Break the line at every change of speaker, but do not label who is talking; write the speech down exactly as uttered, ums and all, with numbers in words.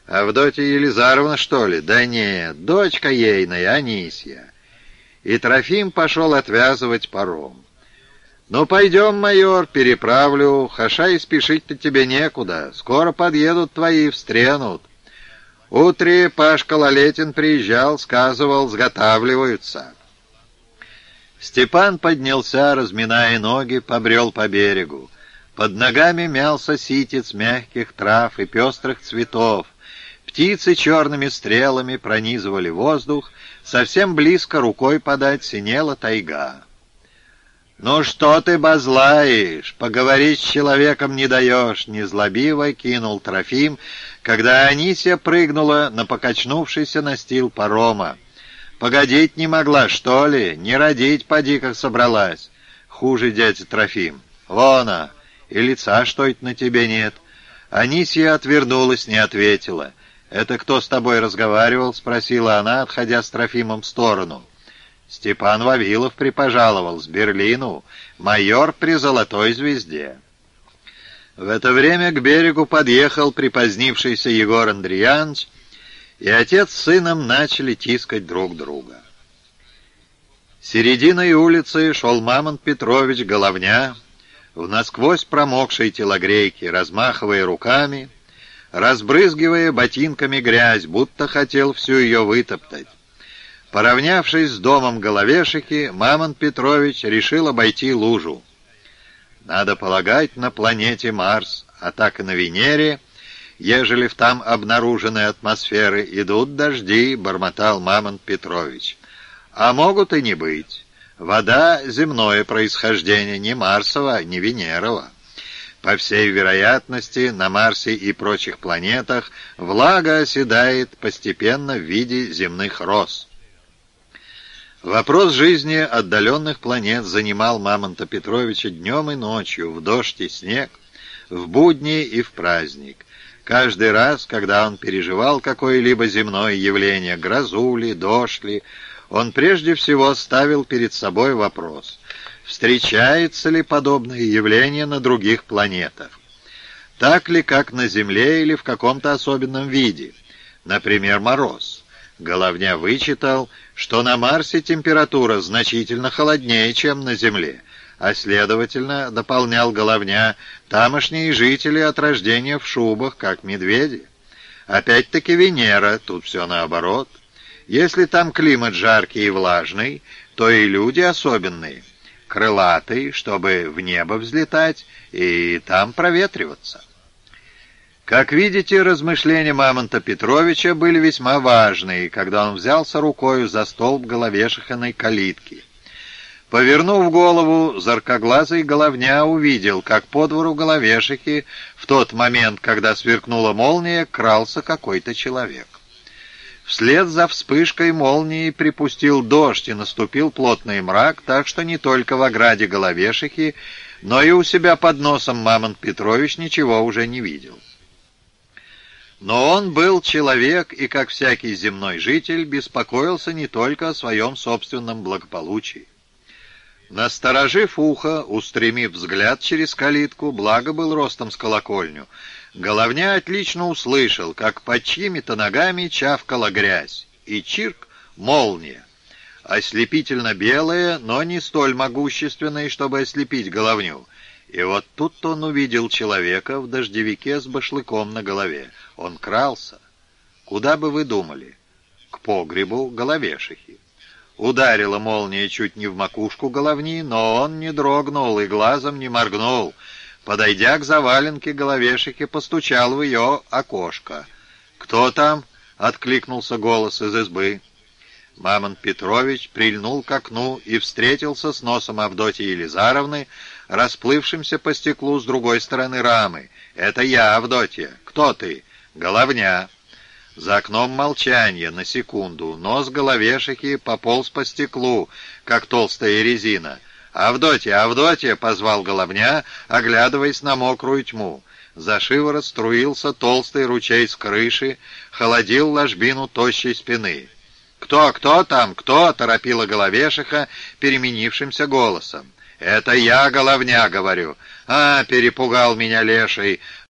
Авдотья Елизаровна, что ли? Да нет, дочка ейная, Анисья. И Трофим пошел отвязывать паром. «Ну, пойдем, майор, переправлю, хаша и спешить-то тебе некуда. Скоро подъедут твои, встренут. Утре Пашка Лалетин приезжал, сказывал, сготавливаются». Степан поднялся, разминая ноги, побрел по берегу. Под ногами мялся ситец мягких трав и пестрых цветов. Птицы черными стрелами пронизывали воздух, совсем близко рукой подать синела тайга. «Ну что ты базлаешь? Поговорить с человеком не даешь!» — незлобиво кинул Трофим, когда Анисья прыгнула на покачнувшийся настил парома. «Погодить не могла, что ли? Не родить поди, как собралась!» «Хуже, дядя Трофим. Вон она, и лица что-то на тебе нет». Анисья отвернулась, не ответила. «Это кто с тобой разговаривал?» — спросила она, отходя с Трофимом в сторону. «Степан Вавилов припожаловал с Берлину, майор при золотой звезде». В это время к берегу подъехал припозднившийся Егор Андреяныч, и отец с сыном начали тискать друг друга. Серединой улицы шел Мамонт Петрович Головня в насквозь промокшей телогрейке, размахивая руками, разбрызгивая ботинками грязь, будто хотел всю ее вытоптать. Поравнявшись с домом Головешихи, Мамонт Петрович решил обойти лужу. Надо полагать, на планете Марс, а так и на Венере, ежели в там обнаруженной атмосферы идут дожди, бормотал Мамонт Петрович. А могут и не быть. Вода — земное происхождение, не Марсово, не Венерово. По всей вероятности, на Марсе и прочих планетах влага оседает постепенно в виде земных роз. Вопрос жизни отдаленных планет занимал Мамонта Петровича днем и ночью, в дождь и снег, в будни и в праздник. Каждый раз, когда он переживал какое-либо земное явление, грозу ли, дождь ли, он прежде всего ставил перед собой вопрос: встречается ли подобное явление на других планетах? Так ли, как на Земле, или в каком-то особенном виде? Например, мороз. Головня вычитал, что на Марсе температура значительно холоднее, чем на Земле, а, следовательно, дополнял Головня, тамошние жители от рождения в шубах, как медведи. Опять-таки Венера, тут все наоборот. Если там климат жаркий и влажный, то и люди особенные, крылатые, чтобы в небо взлетать и там проветриваться. Как видите, размышления Мамонта Петровича были весьма важные, когда он взялся рукою за столб Головешихиной калитки. Повернув голову, зоркоглазый Головня увидел, как по двору Головешихи в тот момент, когда сверкнула молния, крался какой-то человек. Вслед за вспышкой молнии припустил дождь, и наступил плотный мрак, так что не только в ограде Головешихи, но и у себя под носом Мамонт Петрович ничего уже не видел. Но он был человек, и, как всякий земной житель, беспокоился не только о своем собственном благополучии. Насторожив ухо, устремив взгляд через калитку, благо был ростом с колокольню, Головня отлично услышал, как под чьими-то ногами чавкала грязь, и чирк — молния. Ослепительно белая, но не столь могущественная, чтобы ослепить Головню. И вот тут он увидел человека в дождевике с башлыком на голове. Он крался. Куда бы вы думали? К погребу Головешихи. Ударила молния чуть не в макушку Головни, но он не дрогнул и глазом не моргнул. Подойдя к заваленке Головешихи, постучал в ее окошко. «Кто там?» — откликнулся голос из избы. Мамонт Петрович прильнул к окну и встретился с носом Авдотьи Елизаровны, расплывшимся по стеклу с другой стороны рамы. «Это я, Авдотья. Кто ты?» «Головня». За окном молчание на секунду. Нос Головешихи пополз по стеклу, как толстая резина. «Авдотья, Авдотья!» — позвал Головня, оглядываясь на мокрую тьму. За шиворот струился толстый ручей с крыши, холодил ложбину тощей спины. «Кто, кто там, кто?» — торопила Головешиха переменившимся голосом. «Это я, Головня, говорю». «А, перепугал меня леший!»